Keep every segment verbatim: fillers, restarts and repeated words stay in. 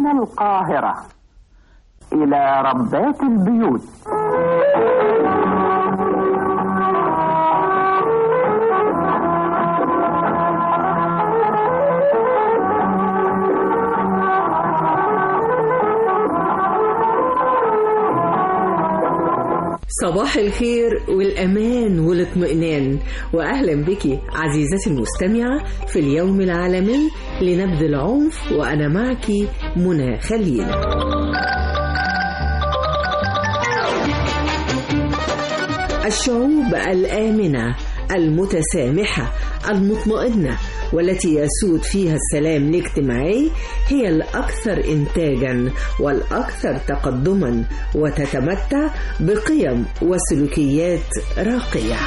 من القاهرة إلى ربات البيوت. صباح الخير والأمان والاطمئنان، وأهلا بك عزيزتي المستمعة في اليوم العالمي لنبذ العنف، وأنا معك منى خليل. الشعوب الآمنة المتسامحة المطمئنة والتي يسود فيها السلام الاجتماعي هي الأكثر إنتاجا والأكثر تقدما، وتتمتع بقيم وسلوكيات راقية.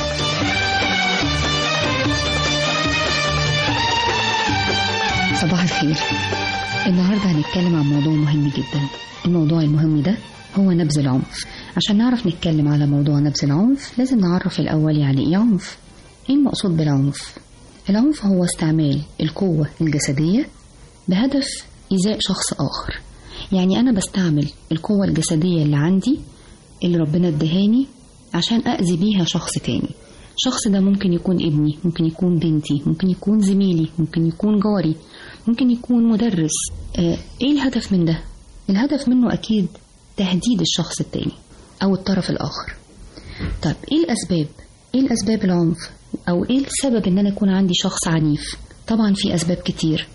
صباح الخير. النهاردة هنتكلم عن موضوع مهم جدا. الموضوع المهم ده هو نبذ العنف. عشان نعرف نتكلم على موضوع نبذ العنف لازم نعرف الأول يعني إيه عنف. إيه المقصود بالعنف؟ العنف هو استعمال القوة الجسدية بهدف إيذاء شخص آخر. يعني أنا بستعمل القوة الجسدية اللي عندي اللي ربنا ادهاني عشان أأذي بيها شخص تاني. الشخص ده ممكن يكون ابني، ممكن يكون بنتي، ممكن يكون زميلي، ممكن يكون جاري، ممكن يكون مدرس. آه إيه الهدف من ده؟ الهدف منه أكيد تهديد الشخص التاني أو الطرف الآخر. طيب إيه الأسباب؟ إيه الأسباب العنف؟ أو إيه السبب إن أنا يكون عندي شخص عنيف؟ طبعا في أسباب كتير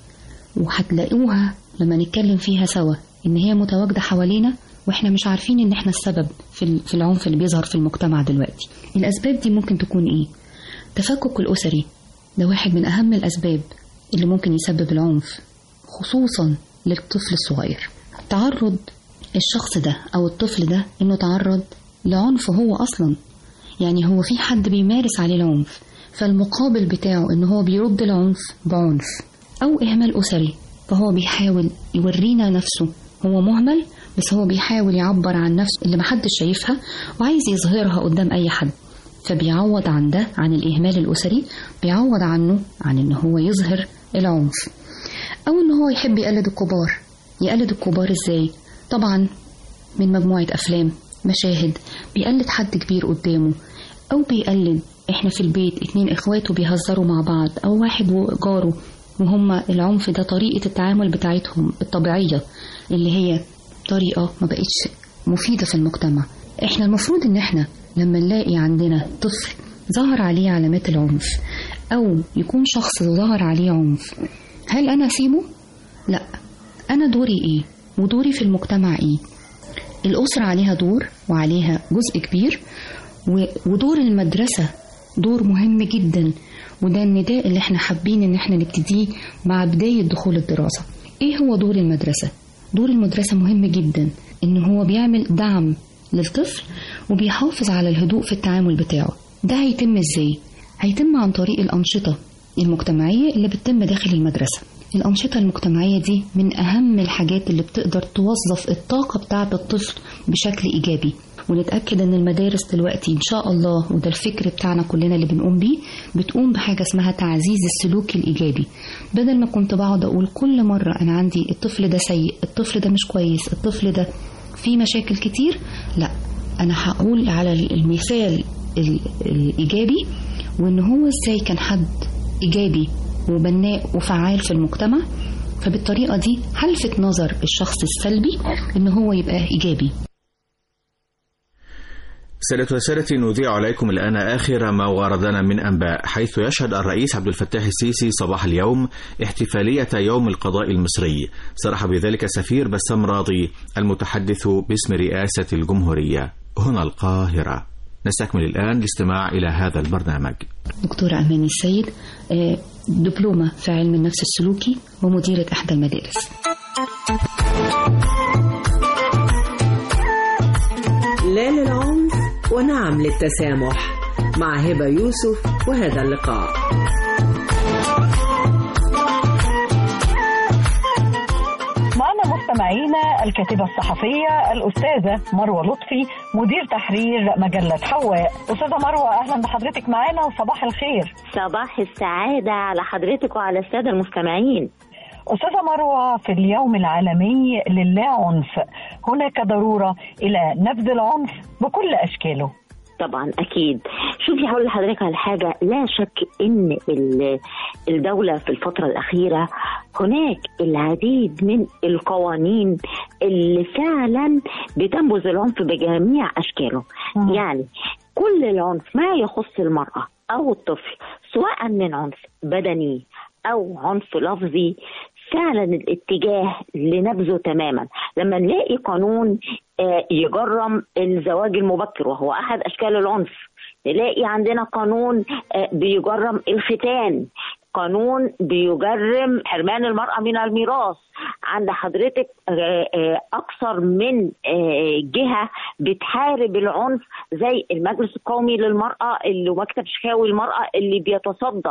وهتلاقوها لما نتكلم فيها سوا إن هي متواجدة حوالينا وإحنا مش عارفين إن إحنا السبب في العنف اللي بيظهر في المجتمع دلوقتي. الأسباب دي ممكن تكون إيه؟ تفكك الأسري ده واحد من أهم الأسباب اللي ممكن يسبب العنف خصوصا للطفل الصغير. تعرض الشخص ده أو الطفل ده إنه تعرض لعنف هو أصلا، يعني هو في حد بيمارس عليه العنف، فالمقابل بتاعه إنه هو بيرد العنف بعنف. أو إهمال أسري، فهو بيحاول يورينا نفسه هو مهمل بس هو بيحاول يعبر عن نفسه اللي محدش شايفها وعايز يظهرها قدام أي حد، فبيعوض عن ده عن الإهمال الأسري بيعوض عنه عن إنه هو يظهر العنف. أو إنه هو يحب يقلد الكبار. يقلد الكبار إزاي؟ طبعا من مجموعة أفلام، مشاهد، بيقلد حد كبير قدامه، أو بيقلد إحنا في البيت اتنين إخواته بيهزروا مع بعض أو واحد وجاره، وهم العنف ده طريقة التعامل بتاعتهم الطبيعية اللي هي طريقة ما بقتش مفيدة في المجتمع. إحنا المفروض إن إحنا لما نلاقي عندنا طفل ظهر عليه علامات العنف أو يكون شخص ظهر عليه عنف، هل أنا أسيبه؟ لا، أنا دوري إيه؟ ودوري في المجتمع إيه؟ الأسرة عليها دور وعليها جزء كبير، ودور المدرسة دور مهم جدا، وده النداء اللي احنا حابين ان احنا نبتديه مع بداية دخول الدراسة. ايه هو دور المدرسة؟ دور المدرسة مهم جدا، ان هو بيعمل دعم للطفل وبيحافظ على الهدوء في التعامل بتاعه. ده هيتم ازاي؟ هيتم عن طريق الأنشطة المجتمعية اللي بتتم داخل المدرسة. الأنشطة المجتمعية دي من أهم الحاجات اللي بتقدر توظف الطاقة بتاعة الطفل بشكل إيجابي. ونتأكد أن المدارس دلوقتي إن شاء الله، وده الفكر بتاعنا كلنا اللي بنقوم بيه، بتقوم بحاجة اسمها تعزيز السلوك الإيجابي. بدل ما كنت بقعد أقول كل مرة أنا عندي الطفل ده سيء، الطفل ده مش كويس، الطفل ده فيه مشاكل كتير، لا، أنا هقول على المثال الإيجابي وإن هو إزاي كان حد إيجابي وبناء وفعال في المجتمع، فبالطريقة دي هلفت نظر الشخص السلبي إن هو يبقى إيجابي. سادة وسادتي، نذيع عليكم الآن آخر ما وردنا من أنباء، حيث يشهد الرئيس عبد الفتاح السيسي صباح اليوم احتفالية يوم القضاء المصري. صرح بذلك سفير بسام راضي المتحدث باسم رئاسة الجمهورية هنا القاهرة. نستكمل الآن الاستماع إلى هذا البرنامج. دكتورة أماني السيد، دبلومة في علم النفس السلوكي ومديرة إحدى المدارس. لا للعنف ونعم للتسامح مع هبة يوسف، وهذا اللقاء. معنا مستمعينا الكاتبة الصحفية الأستاذة مروة لطفي، مدير تحرير مجلة حواء. أستاذة مروة، أهلا بحضرتك معنا وصباح الخير. صباح السعادة على حضرتك وعلى السادة المستمعين. أستاذة مروة، في اليوم العالمي للا عنف هناك ضرورة إلى نبذ العنف بكل أشكاله. طبعا أكيد. شوفي هقول لحضرتك على حاجة، لا شك إن الدولة في الفترة الأخيرة هناك العديد من القوانين اللي فعلا بتنبذ العنف بجميع أشكاله. م- يعني كل العنف ما يخص المرأة أو الطفل، سواء من عنف بدني أو عنف لفظي، فعلا الاتجاه لنبذه تماما. لما نلاقي قانون يجرم الزواج المبكر وهو أحد أشكال العنف، نلاقي عندنا قانون بيجرم الختان، قانون بيجرم حرمان المرأة من الميراث. عند حضرتك أكثر من جهة بتحارب العنف، زي المجلس القومي للمرأة اللي مكتب شكاوي المرأة اللي بيتصدى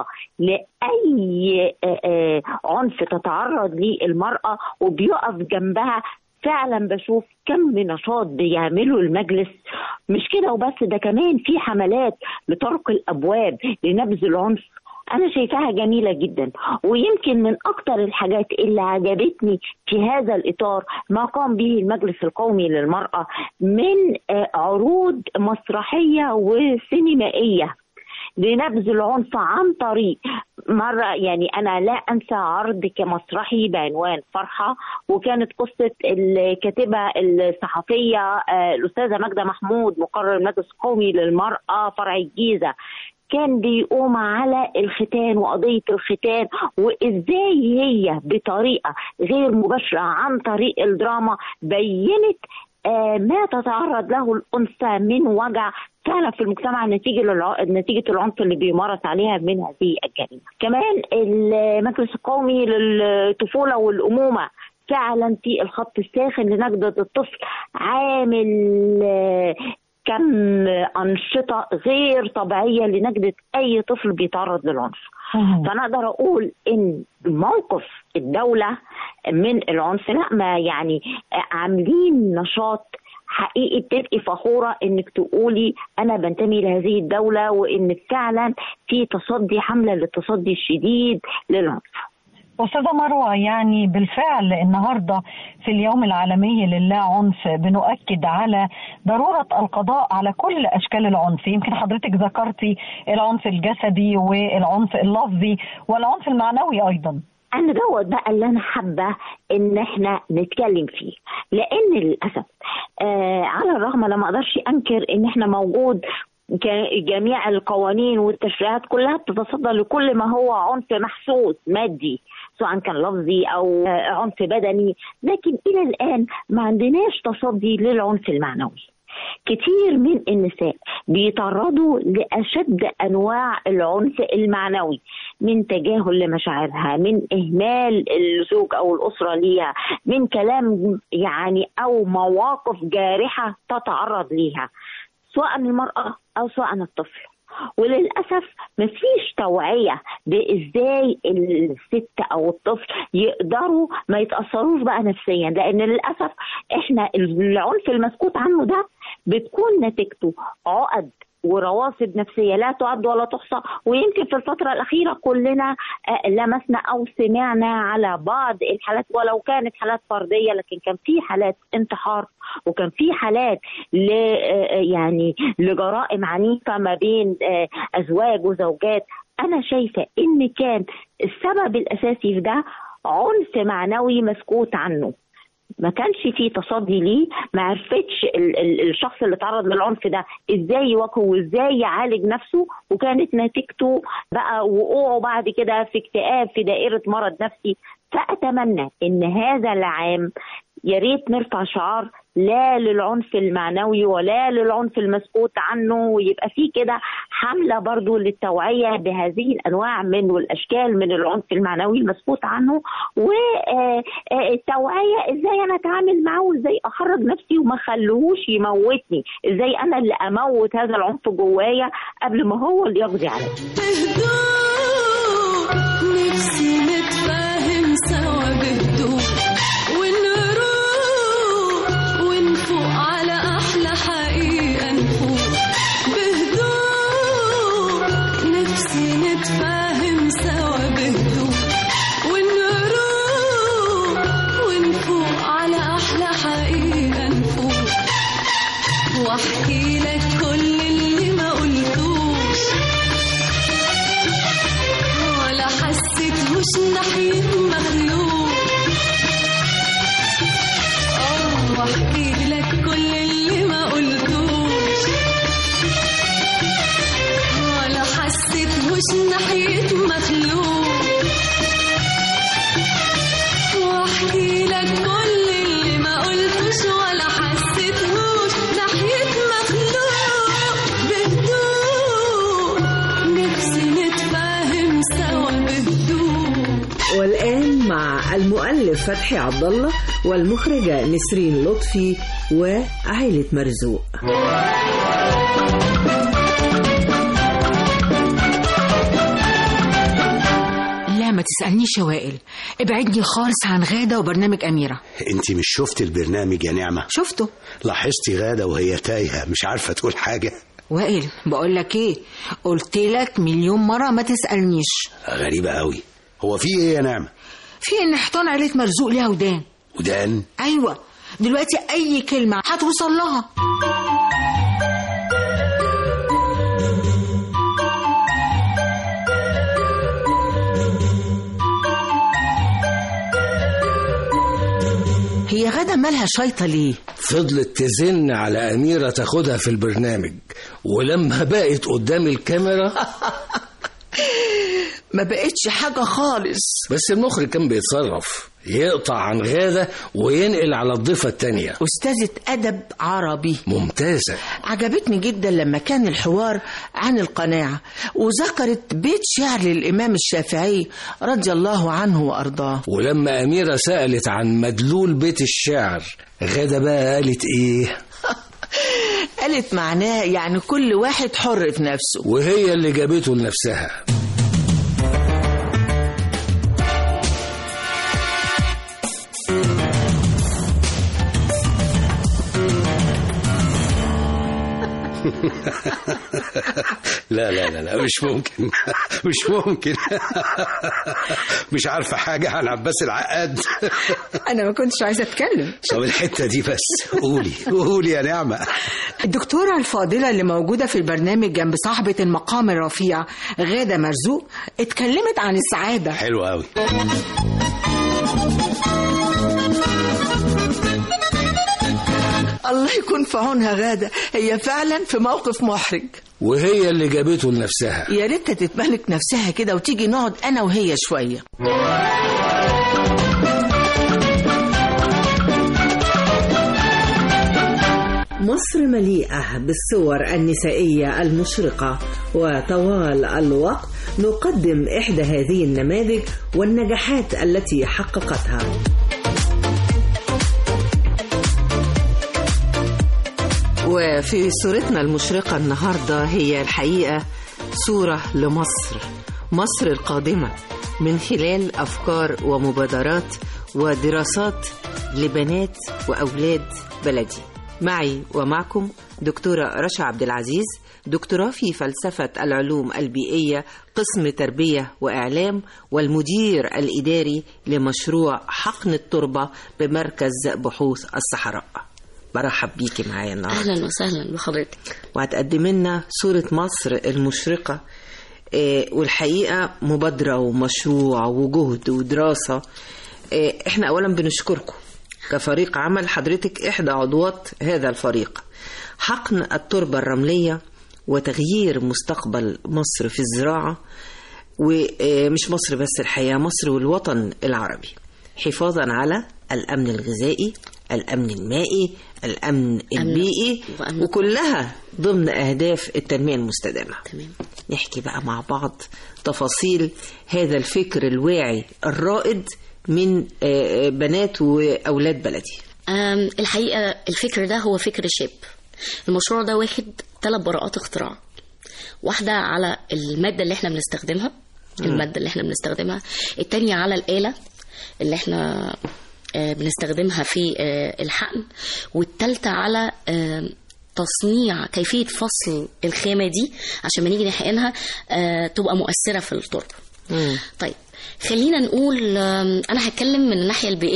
لأي عنف تتعرض ليه المرأة وبيقف جنبها. فعلا بشوف كم من نشاط بيعمله المجلس. مش كده وبس، ده كمان في حملات لطرق الأبواب لنبذ العنف. أنا شايفاها جميلة جدا، ويمكن من أكتر الحاجات اللي عجبتني في هذا الإطار ما قام به المجلس القومي للمرأة من عروض مسرحية وسينمائية لنبذ العنف عن طريق مرة. يعني أنا لا أنسى عرض كمسرحي بعنوان فرحة، وكانت قصة الكاتبة الصحفية الأستاذة ماجدة محمود مقرر المجلس القومي للمرأة فرع الجيزة. كان بيقوم على الختان وقضية الختان، وإزاي هي بطريقة غير مباشرة عن طريق الدراما بيّنت ما تتعرض له الأنثى من وجع فعلا في المجتمع نتيجة نتيجة العنف اللي بيمارس عليها من هذه الجريمة. كمان المجلس القومي للطفولة والأمومة فعلا في الخط الساخن لنجدة الطفل، عامل كم أنشطة غير طبيعية لنجدة أي طفل بيتعرض للعنف. فأنا أقدر أقول إن موقف الدولة من العنف لا، ما يعني عاملين نشاط حقيقي بتبقي فخورة إنك تقولي أنا بنتمي لهذه الدولة، وإن فعلا في تصدي حملة للتصدي الشديد للعنف. أستاذة مروة، يعني بالفعل النهاردة في اليوم العالمي للا عنف بنؤكد على ضرورة القضاء على كل أشكال العنف. يمكن حضرتك ذكرتي العنف الجسدي والعنف اللفظي والعنف المعنوي أيضا. أنا دوت بقى اللي أنا حابة إن إحنا نتكلم فيه، لأن للأسف آه على الرغم لما أقدرش أنكر إن إحنا موجود جميع القوانين والتشريعات كلها بتتصدى لكل ما هو عنف محسوس مادي، سواء كان لفظي أو عنف بدني، لكن إلى الآن ما عندناش تصدي للعنف المعنوي. كتير من النساء بيتعرضوا لأشد أنواع العنف المعنوي، من تجاهل لمشاعرها، من إهمال الزوج أو الأسرة ليها، من كلام يعني أو مواقف جارحة تتعرض ليها سواء المرأة أو سواء الطفل. وللأسف مفيش توعية بإزاي الست أو الطفل يقدروا ما يتأثروش بقى نفسيا، لأن للأسف إحنا العنف المسكوت عنه ده بتكون نتيجته عقد ورواسب نفسية لا تعد ولا تحصى. ويمكن في الفترة الأخيرة كلنا لمسنا أو سمعنا على بعض الحالات، ولو كانت حالات فردية، لكن كان في حالات انتحار، وكان في حالات ل يعني لجرائم عنيفة ما بين أزواج وزوجات. أنا شايفة إن كان السبب الأساسي في ده عنف معنوي مسكوت عنه، ما كانش فيه تصدي ليه، ما عرفتش الشخص اللي تعرض للعنف ده ازاي يواجهه وازاي يعالج نفسه، وكانت نتيجته بقى وقوعه بعد كده في اكتئاب في دائرة مرض نفسي. فأتمنى ان هذا العام يا ريت نرفع شعار لا للعنف المعنوي ولا للعنف المسكوت عنه، ويبقى فيه كده حملة برضو للتوعية بهذه الأنواع من والأشكال من العنف المعنوي المسكوت عنه، والتوعية ازاي أنا أتعامل معه وازاي أخرج نفسي وما خلوهوش يموتني، ازاي أنا اللي أموت هذا العنف جوايا قبل ما هو اللي يقضي عليا. نفسي نتفاهم سوا بهدوء نتفاهم سوا بهدوء ونروح واحكي لك كل اللي ما قلتوش ولا حسيتهوش ناحية مخلوق. اه واحكي لك كل اللي ما قلتوش ولا حسيتهوش ناحية مخلوق. واحكي لك كل اللي ما قلتوش ولا حسيتهوش ناحية مخلوق. بهدوء نفسي نتفاهم سوا بهدوء. والآن مع المؤلف فتحي عبد الله والمخرجة نسرين لطفي وعائلة مرزوق. لا ما تسألنيش يا وائل، ابعدني خالص عن غادة وبرنامج أميرة. انت مش شفت البرنامج يا نعمة؟ شفته. لاحظتي غادة وهي تايهة مش عارفة تقول حاجة؟ وائل بقول لك ايه، قلت لك مليون مرة ما تسألنيش. غريبة قوي. هو في ايه يا نعمة؟ في ان حيطان عيلة مرزوق ليها ودان. ودان؟ ايوه، دلوقتي اي كلمة هتوصل لها. هي غادة مالها شايطة ليه؟ فضلت تزن على أميرة تاخدها في البرنامج، ولما بقت قدام الكاميرا ما بقتش حاجة خالص. بس المخرج كان بيتصرف، يقطع عن غادة وينقل على الضيفة التانية. أستاذة أدب عربي ممتازة. عجبتني جدا لما كان الحوار عن القناعة وذكرت بيت شعر للإمام الشافعي رضي الله عنه وأرضاه. ولما أميرة سألت عن مدلول بيت الشعر، غادة بقى قالت إيه؟ قالت معناه يعني كل واحد حر في نفسه، وهي اللي جابته لنفسها. لا لا لا لا مش ممكن مش ممكن مش عارفة حاجة عن عباس العقاد. أنا ما كنتش عايزة أتكلم. طب الحتة دي بس قولي قولي يا نعمة. الدكتورة الفاضلة اللي موجودة في البرنامج جنب صاحبة المقام الرفيع غادة مرزوق اتكلمت عن السعادة. حلو قوي. الله يكون في عونها غادة، هي فعلا في موقف محرج. وهي اللي جابته لنفسها. يا ريت تتملك نفسها كده وتيجي نقعد أنا وهي شوية. مصر مليئة بالصور النسائية المشرقة، وطوال الوقت نقدم إحدى هذه النماذج والنجاحات التي حققتها. وفي صورتنا المشرقة النهاردة هي الحقيقة صورة لمصر، مصر القادمة، من خلال أفكار ومبادرات ودراسات لبنات وأولاد بلدي. معي ومعكم دكتورة رشا عبد العزيز، دكتوراه في فلسفة العلوم البيئية قسم تربية وإعلام، والمدير الإداري لمشروع حقن التربة بمركز بحوث الصحراء. برحب بيكي معايا النهارده. اهلا وسهلا بحضرتك. وهتقدم لنا صورة مصر المشرقة، إيه والحقيقة مبادرة ومشروع وجهد ودراسة. إيه احنا اولا بنشكركم كفريق عمل، حضرتك احدى عضوات هذا الفريق. حقن التربة الرملية وتغيير مستقبل مصر في الزراعة، ومش مصر بس، الحقيقة مصر والوطن العربي، حفاظا على الأمن الغذائي، الأمن المائي، الأمن البيئي، وكلها ضمن أهداف التنمية المستدامة. تمام. نحكي بقى مع بعض تفاصيل هذا الفكر الواعي الرائد من بنات وأولاد بلدي. الحقيقة الفكر ده هو فكر شاب. المشروع ده واخد ثلاث براءات اختراع، واحدة على المادة اللي احنا بنستخدمها المادة اللي احنا بنستخدمها التانية على الآلة اللي احنا بنستخدمها في الحقن، والتالتة على تصنيع كيفية فصل الخامة دي عشان ما نيجي نحقنها تبقى مؤثرة في التربة. طيب خلينا نقول أنا هتكلم من الناحية البيئية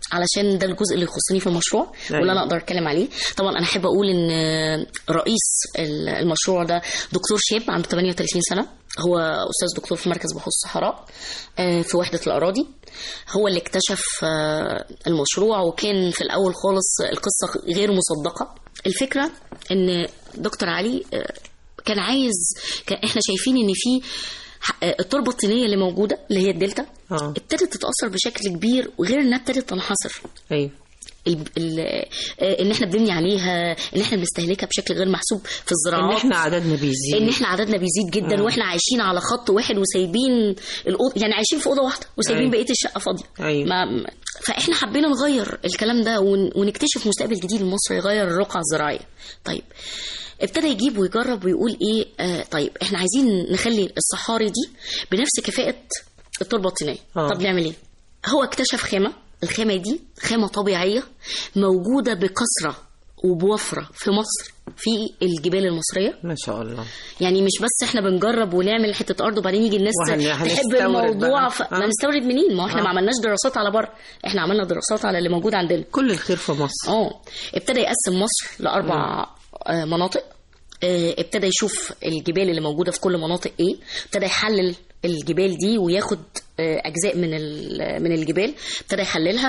علشان ده الجزء اللي يخصني في المشروع أيوة. واللي انا اقدر اتكلم عليه. طبعا انا احب اقول ان رئيس المشروع ده دكتور شاب عنده ثمانية وثلاثين سنه، هو استاذ دكتور في مركز بحوث الصحراء في وحده الاراضي. هو اللي اكتشف المشروع، وكان في الاول خالص القصه غير مصدقه. الفكره ان دكتور علي كان عايز، كان احنا شايفين ان في التربه الطينيه اللي موجوده اللي هي الدلتا آه. ابتدت تتاثر بشكل كبير، وغير انها ابتدت تنحصر. ايوه ال ال ان احنا بنبني عليها، ان احنا بنستهلكها بشكل غير محسوب في الزراعات، ان احنا عددنا بيزيد ان احنا عددنا بيزيد جدا. آه. واحنا عايشين على خط واحد وسايبين الأوض... يعني عايشين في اوضه واحده وسايبين أيوة. بقيه الشقه فاضيه. أيوة. ما... فاحنا حبينا نغير الكلام ده ون... ونكتشف مستقبل جديد لمصر يغير الرقعه الزراعيه. طيب ابتدى يجيب ويجرب ويقول ايه، آه طيب احنا عايزين نخلي الصحاري دي بنفس كفاءه التربه الطينيه. آه. طب نعمل ايه؟ هو اكتشف خامه، الخامه دي خامه طبيعيه موجوده بكثره وبوفره في مصر في الجبال المصريه. ما شاء الله. يعني مش بس احنا بنجرب ونعمل حته ارض وبعدين يجي الناس تحب الموضوع ف... ما نستورد منين؟ ما احنا آه. ما عملناش دراسات على بره، احنا عملنا دراسات على اللي موجود عندنا. كل الخير في مصر. اه ابتدى يقسم مصر لاربع م. مناطق. ابتدى يشوف الجبال اللي موجوده في كل مناطق ايه، ابتدى يحلل الجبال دي وياخد اجزاء من من الجبال، ابتدى يحللها.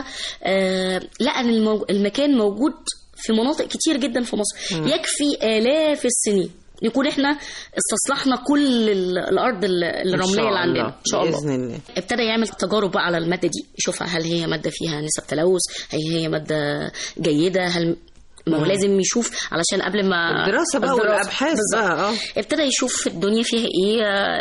لقى ان المكان موجود في مناطق كتير جدا في مصر. م. يكفي آلاف السنين نكون احنا استصلحنا كل الارض الرمليه اللي عندنا ان شاء الله. بإذن الله. ابتدى يعمل تجارب بقى على الماده دي، يشوفها هل هي ماده فيها نسب تلوث، هل هي ماده جيده، هل ما هو لازم يشوف علشان قبل ما الدراسة بقى والأبحاث بقى. ابتدى يشوف الدنيا فيها ايه،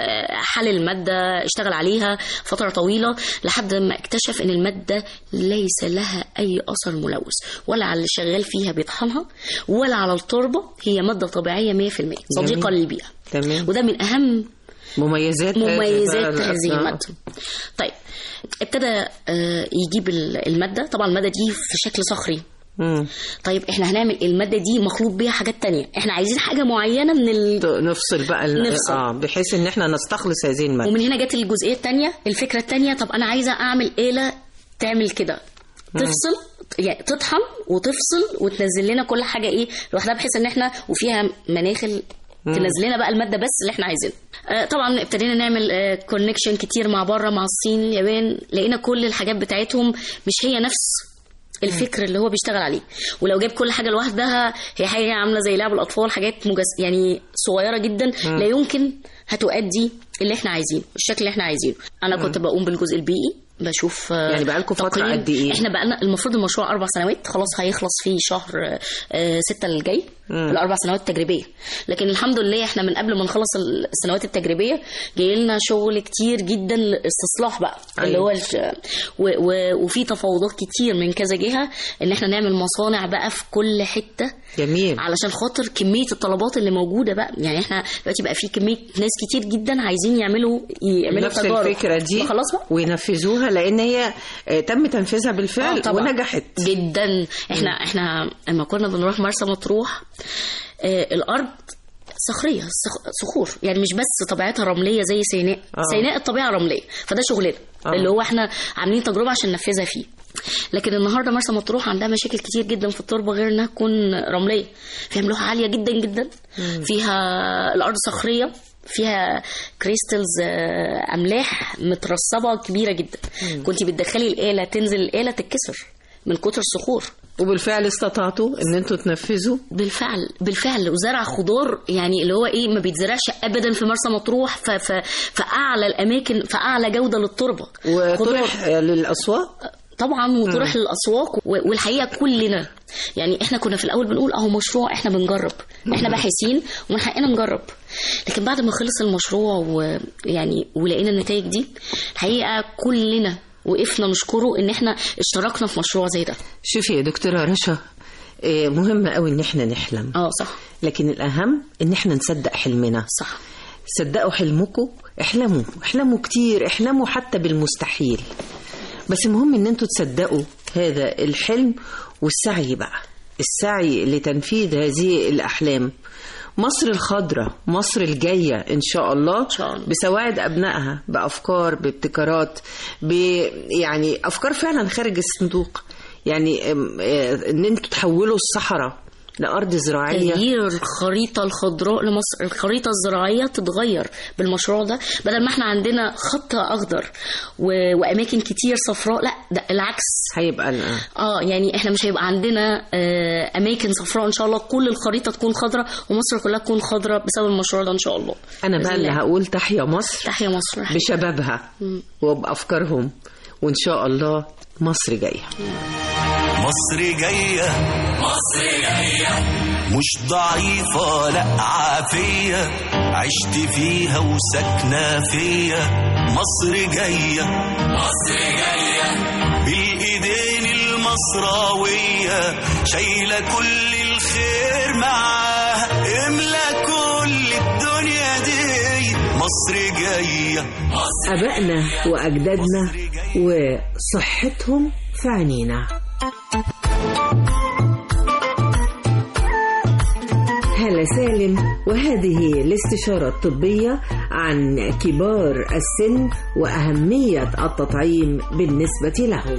حل المادة، اشتغل عليها فترة طويلة لحد ما اكتشف ان المادة ليس لها اي اثر ملوث، ولا على اللي شغال فيها بيطحنها ولا على التربة. هي مادة طبيعية مية في المية صديقة للبيئة. تمام. وده من اهم مميزات مميزات هذه المادة. طيب ابتدى يجيب المادة، طبعا المادة دي في شكل صخري. مم. طيب احنا هنعمل المادة دي مخلوط بيها حاجات تانية، احنا عايزين حاجة معينة من ال... نفصل بقى ال... نفصل. اه بحيث ان احنا نستخلص هذه المادة. ومن هنا جت الجزئية التانية، الفكرة التانية، طب انا عايزة اعمل آلة تعمل كده، تفصل يعني تطحن وتفصل وتنزل لنا كل حاجة ايه لوحدها، بحيث ان احنا وفيها مناخل تنزل لنا بقى المادة بس اللي احنا عايزينها. آه طبعا ابتدينا نعمل آه كونكشن كتير مع بره، مع الصين، اليابان، لقينا كل الحاجات بتاعتهم مش هي نفس الفكر اللي هو بيشتغل عليه. ولو جاب كل حاجه لوحدها هي حاجه عامله زي لعب الاطفال، حاجات مجز... يعني صغيره جدا م. لا يمكن هتؤدي اللي احنا عايزينه، الشكل اللي احنا عايزينه. انا م. كنت بقوم بالجزء البيئي، بشوف يعني بقالكم فتره قد ايه؟ احنا بقالنا المفروض المشروع اربع سنوات، خلاص هيخلص في شهر آه ستة الجاي الاربع سنوات التجريبيه. لكن الحمد لله احنا من قبل ما نخلص السنوات التجريبيه جاي لنا شغل كتير جدا استصلاح بقى. أيوة. اللي هو و... و... وفي تفاوضات كتير من كذا جهه ان احنا نعمل مصانع بقى في كل حته. جميل. علشان خاطر كميه الطلبات اللي موجوده بقى، يعني احنا دلوقتي بقى في كميه ناس كتير جدا عايزين يعملوا يعملوا نفس تجارب. الفكره دي وينفذوها، لان هي تم تنفيذها بالفعل آه ونجحت جدا. احنا م. احنا لما كنا بنروح مرسى مطروح آه الارض صخريه صخور، يعني مش بس طبيعتها رمليه زي سيناء. آه. سيناء الطبيعه رمليه، فده شغلنا آه. اللي هو احنا عاملين تجربه عشان ننفذها فيه. لكن النهارده مرسى مطروح عندها مشاكل كتير جدا في التربه، غير انها تكون رمليه، فيها ملوحه عاليه جدا جدا. م. فيها الارض صخريه، فيها كريستالز املاح مترسبه كبيره جدا. كنت بتدخلي الاله تنزل الاله تتكسر من كتر الصخور. وبالفعل استطعتوا ان انتوا تنفذوا؟ بالفعل بالفعل وزرع خضار، يعني اللي هو ايه ما بيتزرعش ابدا في مرسى مطروح، في اعلى الاماكن، في اعلى جوده للتربه، وطرح للاسواق طبعا، وطرح للاسواق. والحقيقه كلنا يعني احنا كنا في الاول بنقول اهو مشروع، احنا بنجرب، احنا باحثين ومن حقنا نجرب. لكن بعد ما خلص المشروع ويعني ولقينا النتائج دي، الحقيقه كلنا وقفنا نشكره ان احنا اشتركنا في مشروع زي ده. شوفي يا دكتوره رشا، مهم قوي ان احنا نحلم. اه صح. لكن الاهم ان احنا نصدق حلمنا. صح. صدقوا حلمكم، احلموا احلموا كتير، احلموا حتى بالمستحيل، بس المهم ان انتوا تصدقوا هذا الحلم والسعي بقى، السعي لتنفيذ هذه الأحلام. مصر الخضراء، مصر الجاية إن شاء الله, شاء الله. بسواعد أبنائها، بأفكار، بابتكارات، ب... يعني أفكار فعلا خارج الصندوق. يعني ان انتوا تحولوا الصحراء لأرض زراعية. تغيير الخريطة الخضراء لمصر، الخريطة الزراعية تتغير بالمشروع ده، بدل ما احنا عندنا خط أخضر و... وأماكن كتير صفراء، لا ده العكس هيبقى اه يعني احنا مش هيبقى عندنا آه أماكن صفراء، إن شاء الله كل الخريطة تكون خضراء ومصر كلها تكون خضراء بسبب المشروع ده إن شاء الله. أنا بقى اللي هقول تحيا مصر، تحيا مصر بشبابها وبأفكارهم، وإن شاء الله مصر جاية. مصر جاية مصر جاية مش ضعيفة لا عافية، عشت فيها وسكنة فيا. مصر جاية مصر جاية بالإيدين المصراوية، شايلة كل الخير معاها، املى كل الدنيا دي. مصر جاية. أبائنا وأجدادنا وصحتهم في عينينا. هلا سالم، وهذه الاستشارة الطبية عن كبار السن وأهمية التطعيم بالنسبة لهم.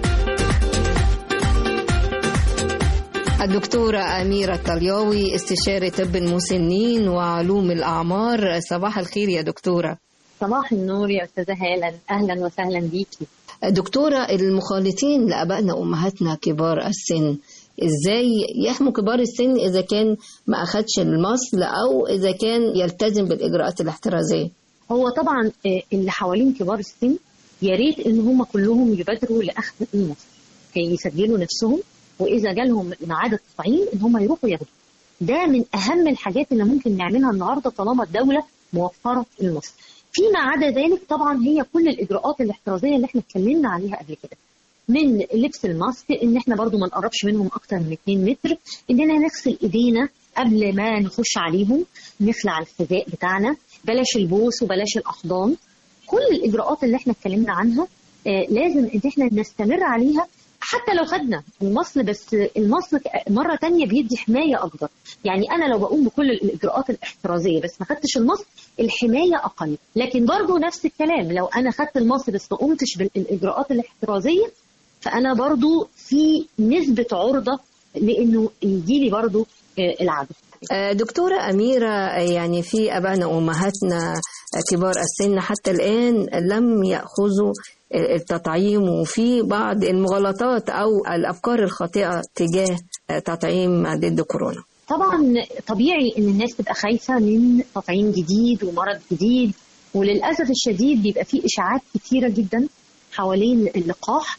الدكتورة أميرة طلياوي، استشاري طب المسنين وعلوم الأعمار. صباح الخير يا دكتورة. صباح النور يا أستاذة هالة، أهلا وسهلا بيكي. دكتورة، المخالطين لأبائنا وأمهاتنا كبار السن، إزاي يحموا كبار السن إذا كان ما أخدش المصل أو إذا كان يلتزم بالإجراءات الاحترازية؟ هو طبعا اللي حوالين كبار السن يا ريت إن هم كلهم يبادروا لأخذ المصل، كي يسجلوا نفسهم، وإذا جالهم ميعاد التطعيم إن هم يروحوا ياخدوا. ده من أهم الحاجات اللي ممكن نعملها النهارده طالما الدولة موفرة المصل. فيما عدا ذلك طبعا هي كل الإجراءات الاحترازية اللي احنا اتكلمنا عليها قبل كده، من لبس الماسك، ان احنا برضو ما نقربش منهم اكتر من اتنين متر، اننا نغسل ايدينا قبل ما نخش عليهم، نخلع الحذاء بتاعنا، بلاش البوس وبلاش الاحضان. كل الاجراءات اللي احنا اتكلمنا عنها آه لازم ان احنا نستمر عليها حتى لو خدنا المصل، بس المصل مرة تانية بيدي حماية أكبر. يعني أنا لو بقوم بكل الإجراءات الاحترازية بس ما خدتش المصل، الحماية أقل. لكن برضو نفس الكلام، لو أنا خدت المصل بس ما قمتش بالإجراءات الاحترازية، فأنا برضو في نسبة عرضة لأنه يجيلي برضو العدوى. دكتورة أميرة، يعني في أبائنا وأمهاتنا كبار السن حتى الآن لم يأخذوا التطعيم، وفي بعض المغالطات أو الأفكار الخاطئة تجاه تطعيم ضد كورونا. طبعا طبيعي إن الناس تبقى خايفة من تطعيم جديد ومرض جديد، وللأسف الشديد بيبقى فيه إشاعات كتيرة جدا حوالين اللقاح،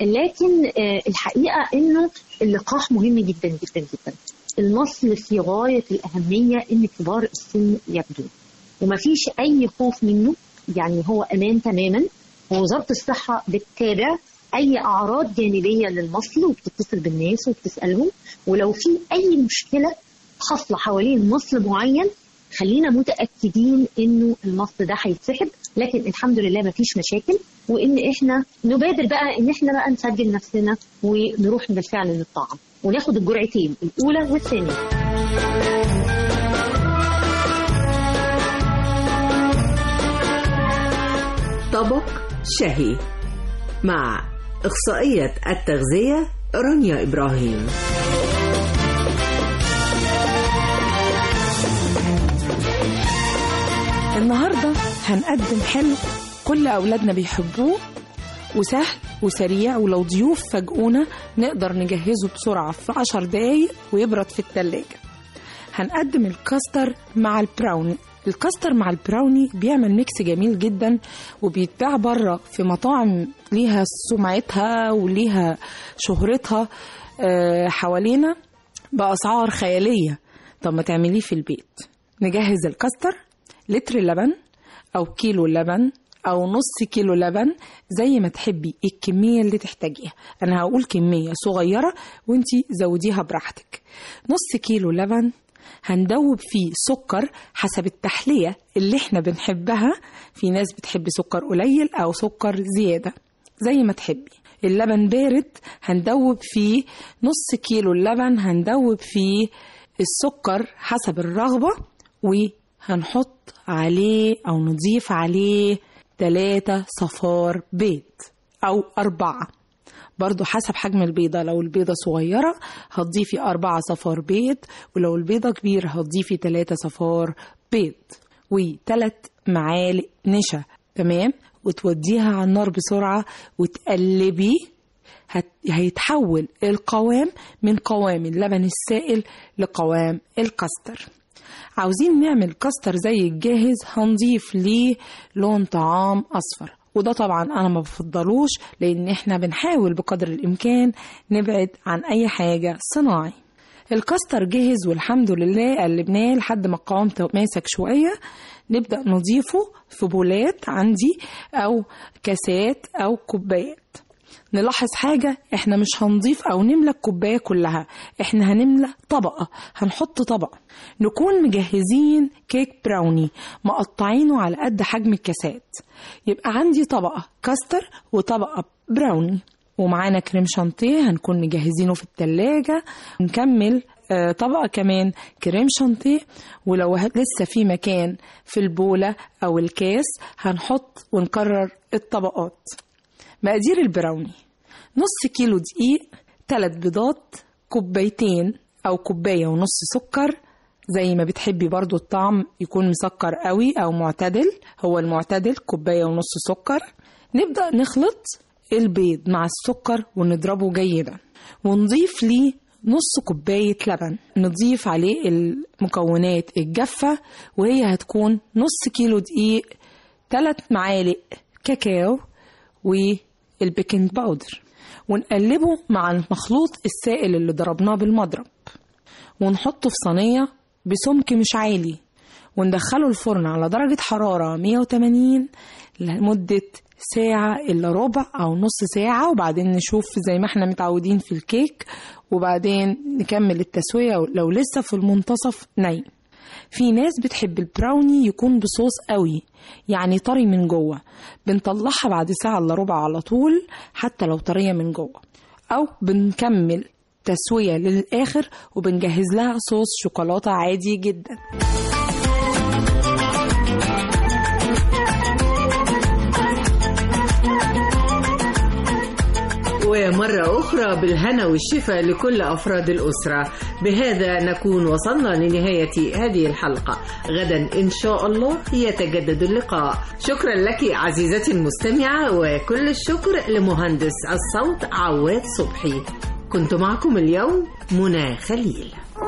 لكن الحقيقة إنه اللقاح مهم جدا جدا جدا. المصل في غاية الأهمية إن كبار السن ياخدوه، ومفيش أي خوف منه، يعني هو أمان تماما. ووزارة الصحة بتتابع أي أعراض جانبية للمصل وبتتصل بالناس وبتسألهم، ولو في أي مشكلة حاصلة حوالين مصل معين خلينا متأكدين إنه المصل ده هيتسحب. لكن الحمد لله مفيش مشاكل، وإن إحنا نبادر بقى إن إحنا بقى نسجل نفسنا ونروح بالفعل للطعام وناخد الجرعتين الأولى والثانية. طبق شهي مع إخصائية التغذية رانيا إبراهيم. النهاردة هنقدم حلو كل أولادنا بيحبوه، وسهل وسريع، ولو ضيوف فاجئونا نقدر نجهزه بسرعة في عشر دقايق ويبرد في التلاجة. هنقدم الكاستر مع البراوني. الكاستر مع البراوني بيعمل ميكس جميل جدا، وبيتباع بره في مطاعم ليها سمعتها وليها شهرتها حوالينا بأسعار خيالية. طب ما تعمليه في البيت. نجهز الكاستر، لتر لبن أو كيلو لبن أو نص كيلو لبن زي ما تحبي الكمية اللي تحتاجيها. أنا هقول كمية صغيرة وانتي زوديها براحتك. نص كيلو لبن هندوب فيه سكر حسب التحلية اللي احنا بنحبها. في ناس بتحب سكر قليل أو سكر زيادة زي ما تحبي. اللبن بارد هندوب فيه نص كيلو اللبن، هندوب فيه السكر حسب الرغبة، وهنحط عليه أو نضيف عليه ثلاثة صفار بيض أو أربعة. برضو حسب حجم البيضة. لو البيضة صغيرة هتضيفي أربعة صفار بيض، ولو البيضة كبيرة هتضيفي ثلاثة صفار بيض وثلاث معالق نشا. تمام. وتوديها على النار بسرعة وتقلبي. هيتحول القوام من قوام اللبن السائل لقوام الكاستر. عاوزين نعمل كاستر زي الجاهز هنضيف ليه لون طعام أصفر، وده طبعا أنا ما بفضلوش لأن احنا بنحاول بقدر الإمكان نبعد عن أي حاجة صناعي. الكاستر جاهز والحمد لله قلبناه لحد ما القوام ماسك شوية. نبدأ نضيفه في بولات عندي أو كاسات أو كوبايات. نلاحظ حاجة، احنا مش هنضيف او نملى الكوباية كلها، احنا هنملى طبقة، هنحط طبقة. نكون مجهزين كيك براوني مقطعينه على قد حجم الكاسات، يبقى عندي طبقة كاستر وطبقة براوني، ومعانا كريم شانتيه هنكون مجهزينه في التلاجة. نكمل آه طبقة كمان كريم شانتيه، ولو لسه في مكان في البولة او الكاس هنحط ونكرر الطبقات. مقادير البراوني: نص كيلو دقيق، ثلاث بيضات، كوبايتين أو كوباية ونص سكر زي ما بتحبي، برضو الطعم يكون مسكر قوي أو معتدل، هو المعتدل كوباية ونص سكر. نبدأ نخلط البيض مع السكر ونضربه جيدا، ونضيف ليه نص كوباية لبن. نضيف عليه المكونات الجافة وهي هتكون نص كيلو دقيق، ثلاث معالق كاكاو والبيكنج باودر، ونقلبه مع المخلوط السائل اللي ضربناه بالمضرب، ونحطه في صينية بسمك مش عالي، وندخله الفرن على درجة حرارة مية وتمانين لمدة ساعة إلا ربع أو نص ساعة، وبعدين نشوف زي ما احنا متعودين في الكيك، وبعدين نكمل التسوية لو لسه في المنتصف ني. في ناس بتحب البراوني يكون بصوص قوي، يعني طري من جوه، بنطلعها بعد ساعة الا ربع على طول حتى لو طرية من جوه، او بنكمل تسوية للآخر وبنجهز لها صوص شوكولاتة عادي جدا. ومرة أخرى بالهنا والشفاء لكل أفراد الأسرة. بهذا نكون وصلنا لنهاية هذه الحلقة. غدا إن شاء الله يتجدد اللقاء. شكرا لك عزيزتي المستمعة، وكل الشكر لمهندس الصوت عواد صبحي. كنت معكم اليوم منى خليل.